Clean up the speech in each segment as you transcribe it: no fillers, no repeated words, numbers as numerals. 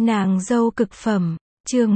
Nàng dâu cực phẩm, chương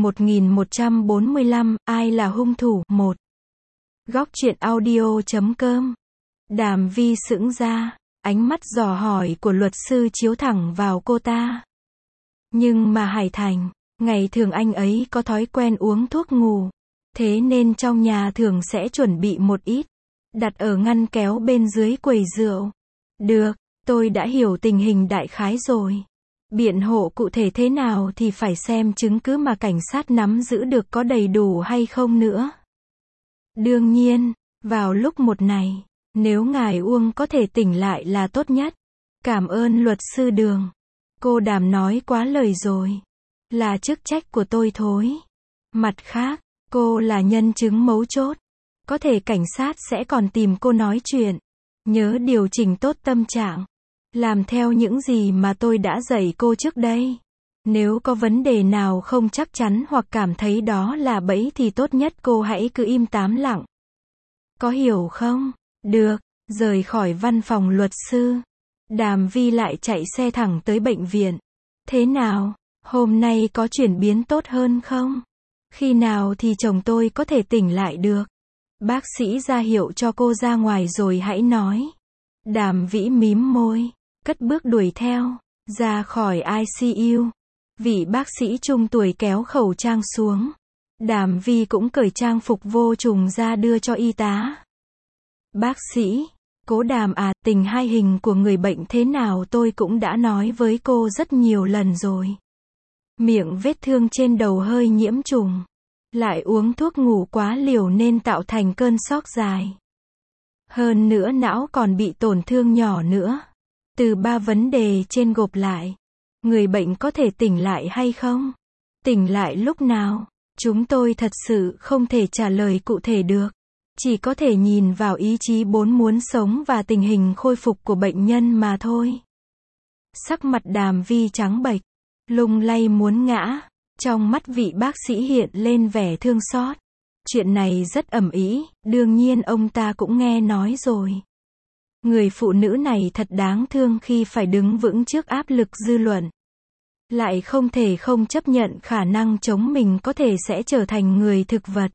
1145, ai là hung thủ, 1. Góc truyện audio.com. Đàm Vi sững ra, ánh mắt dò hỏi của luật sư chiếu thẳng vào cô ta. Nhưng mà Hải Thành, ngày thường anh ấy có thói quen uống thuốc ngủ, thế nên trong nhà thường sẽ chuẩn bị một ít, đặt ở ngăn kéo bên dưới quầy rượu. Được, tôi đã hiểu tình hình đại khái rồi. Biện hộ cụ thể thế nào thì phải xem chứng cứ mà cảnh sát nắm giữ được có đầy đủ hay không nữa. Đương nhiên, vào lúc một này, nếu ngài Uông có thể tỉnh lại là tốt nhất. Cảm ơn luật sư Đường. Cô Đàm nói quá lời rồi. Là chức trách của tôi thôi. Mặt khác, cô là nhân chứng mấu chốt. Có thể cảnh sát sẽ còn tìm cô nói chuyện. Nhớ điều chỉnh tốt tâm trạng. Làm theo những gì mà tôi đã dạy cô trước đây. Nếu có vấn đề nào không chắc chắn hoặc cảm thấy đó là bẫy thì tốt nhất cô hãy cứ im tám lặng. Có hiểu không? Được, rời khỏi văn phòng luật sư. Đàm Vi lại chạy xe thẳng tới bệnh viện. Thế nào? Hôm nay có chuyển biến tốt hơn không? Khi nào thì chồng tôi có thể tỉnh lại được? Bác sĩ ra hiệu cho cô ra ngoài rồi hãy nói. Đàm Vĩ mím môi, cất bước đuổi theo, ra khỏi ICU. Vị bác sĩ trung tuổi kéo khẩu trang xuống. Đàm Vi cũng cởi trang phục vô trùng ra đưa cho y tá. Bác sĩ, Cố Đàm à, tình hai hình của người bệnh thế nào tôi cũng đã nói với cô rất nhiều lần rồi. Miệng vết thương trên đầu hơi nhiễm trùng. Lại uống thuốc ngủ quá liều nên tạo thành cơn sốc dài. Hơn nữa não còn bị tổn thương nhỏ nữa. Từ 3 vấn đề trên gộp lại. Người bệnh có thể tỉnh lại hay không? Tỉnh lại lúc nào? Chúng tôi thật sự không thể trả lời cụ thể được. Chỉ có thể nhìn vào ý chí muốn sống và tình hình khôi phục của bệnh nhân mà thôi. Sắc mặt Đàm Vi trắng bệch, lung lay muốn ngã. Trong mắt vị bác sĩ hiện lên vẻ thương xót. Chuyện này rất ầm ĩ, đương nhiên ông ta cũng nghe nói rồi. Người phụ nữ này thật đáng thương khi phải đứng vững trước áp lực dư luận. Lại không thể không chấp nhận khả năng chống mình có thể sẽ trở thành người thực vật.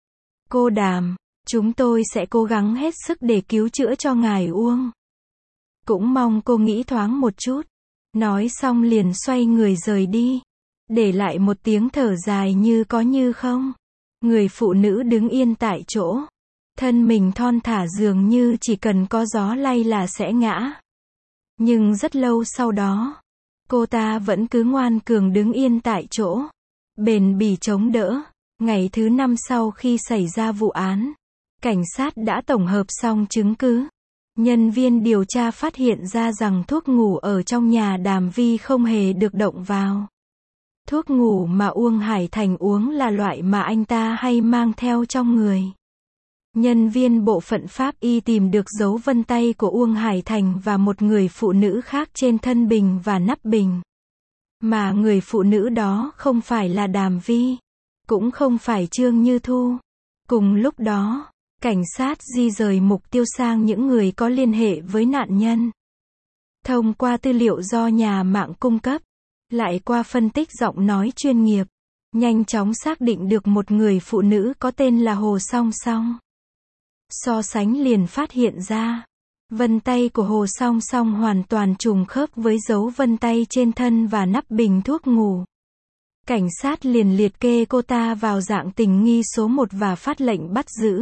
Cô Đàm, chúng tôi sẽ cố gắng hết sức để cứu chữa cho ngài Uông. Cũng mong cô nghĩ thoáng một chút. Nói xong liền xoay người rời đi. Để lại một tiếng thở dài như có như không. Người phụ nữ đứng yên tại chỗ. Thân mình thon thả dường như chỉ cần có gió lay là sẽ ngã. Nhưng rất lâu sau đó, cô ta vẫn cứ ngoan cường đứng yên tại chỗ. Bền bỉ chống đỡ. Ngày thứ 5 sau khi xảy ra vụ án, cảnh sát đã tổng hợp xong chứng cứ. Nhân viên điều tra phát hiện ra rằng thuốc ngủ ở trong nhà Đàm Vi không hề được động vào. Thuốc ngủ mà Uông Hải Thành uống là loại mà anh ta hay mang theo trong người. Nhân viên bộ phận pháp y tìm được dấu vân tay của Uông Hải Thành và một người phụ nữ khác trên thân bình và nắp bình. Mà người phụ nữ đó không phải là Đàm Vi, cũng không phải Trương Như Thu. Cùng lúc đó, cảnh sát di rời mục tiêu sang những người có liên hệ với nạn nhân. Thông qua tư liệu do nhà mạng cung cấp, lại qua phân tích giọng nói chuyên nghiệp, nhanh chóng xác định được một người phụ nữ có tên là Hồ Song Song. So sánh liền phát hiện ra, vân tay của Hồ Song Song hoàn toàn trùng khớp với dấu vân tay trên thân và nắp bình thuốc ngủ. Cảnh sát liền liệt kê cô ta vào dạng tình nghi số 1 và phát lệnh bắt giữ.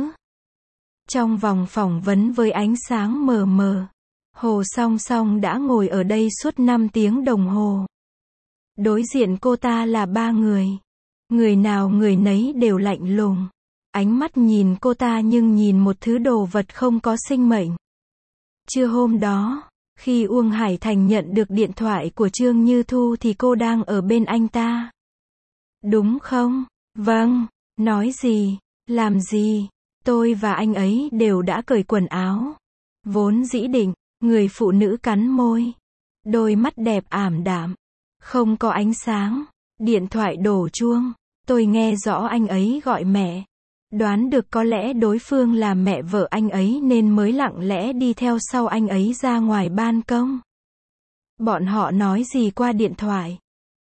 Trong vòng phỏng vấn với ánh sáng mờ mờ, Hồ Song Song đã ngồi ở đây suốt 5 tiếng đồng hồ. Đối diện cô ta là 3 người. Người nào người nấy đều lạnh lùng. Ánh mắt nhìn cô ta nhưng nhìn một thứ đồ vật không có sinh mệnh. Trưa hôm đó, khi Uông Hải Thành nhận được điện thoại của Trương Như Thu thì cô đang ở bên anh ta. Đúng không? Vâng. Nói gì? Làm gì? Tôi và anh ấy đều đã cởi quần áo. Vốn dĩ định, người phụ nữ cắn môi. Đôi mắt đẹp ảm đạm. Không có ánh sáng. Điện thoại đổ chuông. Tôi nghe rõ anh ấy gọi mẹ. Đoán được có lẽ đối phương là mẹ vợ anh ấy nên mới lặng lẽ đi theo sau anh ấy ra ngoài ban công. Bọn họ nói gì qua điện thoại?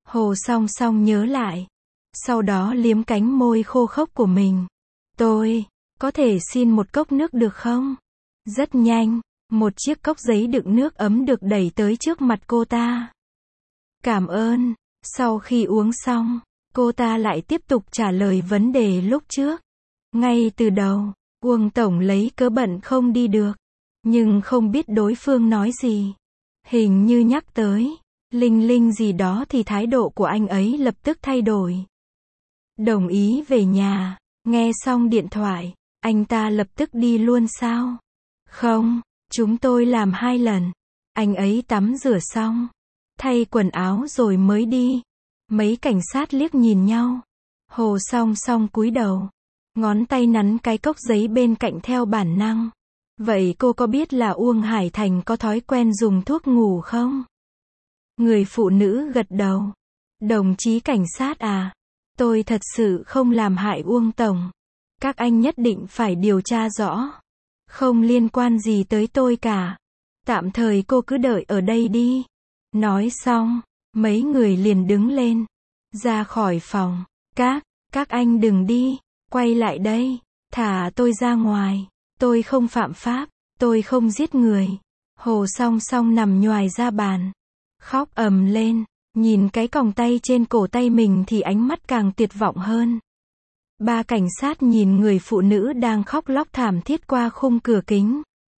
Hồ Song Song nhớ lại. Sau đó liếm cánh môi khô khốc của mình. Tôi, có thể xin một cốc nước được không? Rất nhanh, một chiếc cốc giấy đựng nước ấm được đẩy tới trước mặt cô ta. Cảm ơn. Sau khi uống xong, cô ta lại tiếp tục trả lời vấn đề lúc trước. Ngay từ đầu, Uông Tổng lấy cớ bận không đi được. Nhưng không biết đối phương nói gì. Hình như nhắc tới Linh Linh gì đó thì thái độ của anh ấy lập tức thay đổi. Đồng ý về nhà. Nghe xong điện thoại, anh ta lập tức đi luôn sao? Không, chúng tôi làm 2 lần. Anh ấy tắm rửa xong, thay quần áo rồi mới đi. Mấy cảnh sát liếc nhìn nhau. Hồ Song Song cúi đầu, ngón tay nắn cái cốc giấy bên cạnh theo bản năng. Vậy cô có biết là Uông Hải Thành có thói quen dùng thuốc ngủ không? Người phụ nữ gật đầu. Đồng chí cảnh sát à, tôi thật sự không làm hại Uông Tổng. Các anh nhất định phải điều tra rõ. Không liên quan gì tới tôi cả. Tạm thời cô cứ đợi ở đây đi. Nói xong, mấy người liền đứng lên, ra khỏi phòng. Các anh đừng đi, quay lại đây, thả tôi ra ngoài. Tôi không phạm pháp, tôi không giết người. Hồ Song Song nằm nhoài ra bàn, khóc ầm lên, nhìn cái còng tay trên cổ tay mình thì ánh mắt càng tuyệt vọng hơn. 3 cảnh sát nhìn người phụ nữ đang khóc lóc thảm thiết qua khung cửa kính.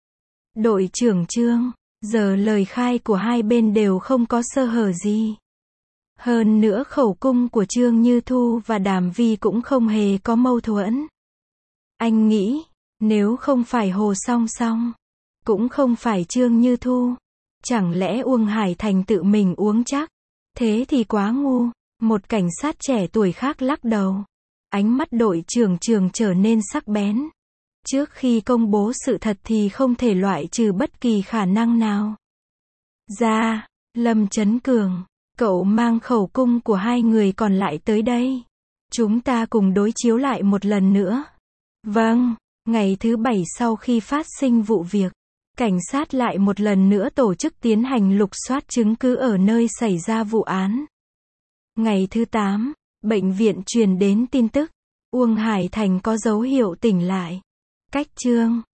Đội trưởng Trương, giờ lời khai của hai bên đều không có sơ hở gì. Hơn nữa khẩu cung của Trương Như Thu và Đàm Vi cũng không hề có mâu thuẫn. Anh nghĩ, nếu không phải Hồ Song Song, cũng không phải Trương Như Thu, chẳng lẽ Uông Hải Thành tự mình uống chắc? Thế thì quá ngu. Một cảnh sát trẻ tuổi khác lắc đầu. Ánh mắt đội trưởng Trường trở nên sắc bén. Trước khi công bố sự thật thì không thể loại trừ bất kỳ khả năng nào. Ra, Lâm Chấn Cường, cậu mang khẩu cung của hai người còn lại tới đây. Chúng ta cùng đối chiếu lại một lần nữa. Vâng, ngày thứ 7 sau khi phát sinh vụ việc, cảnh sát lại một lần nữa tổ chức tiến hành lục soát chứng cứ ở nơi xảy ra vụ án. Ngày thứ 8, bệnh viện truyền đến tin tức, Uông Hải Thành có dấu hiệu tỉnh lại. Cách Trương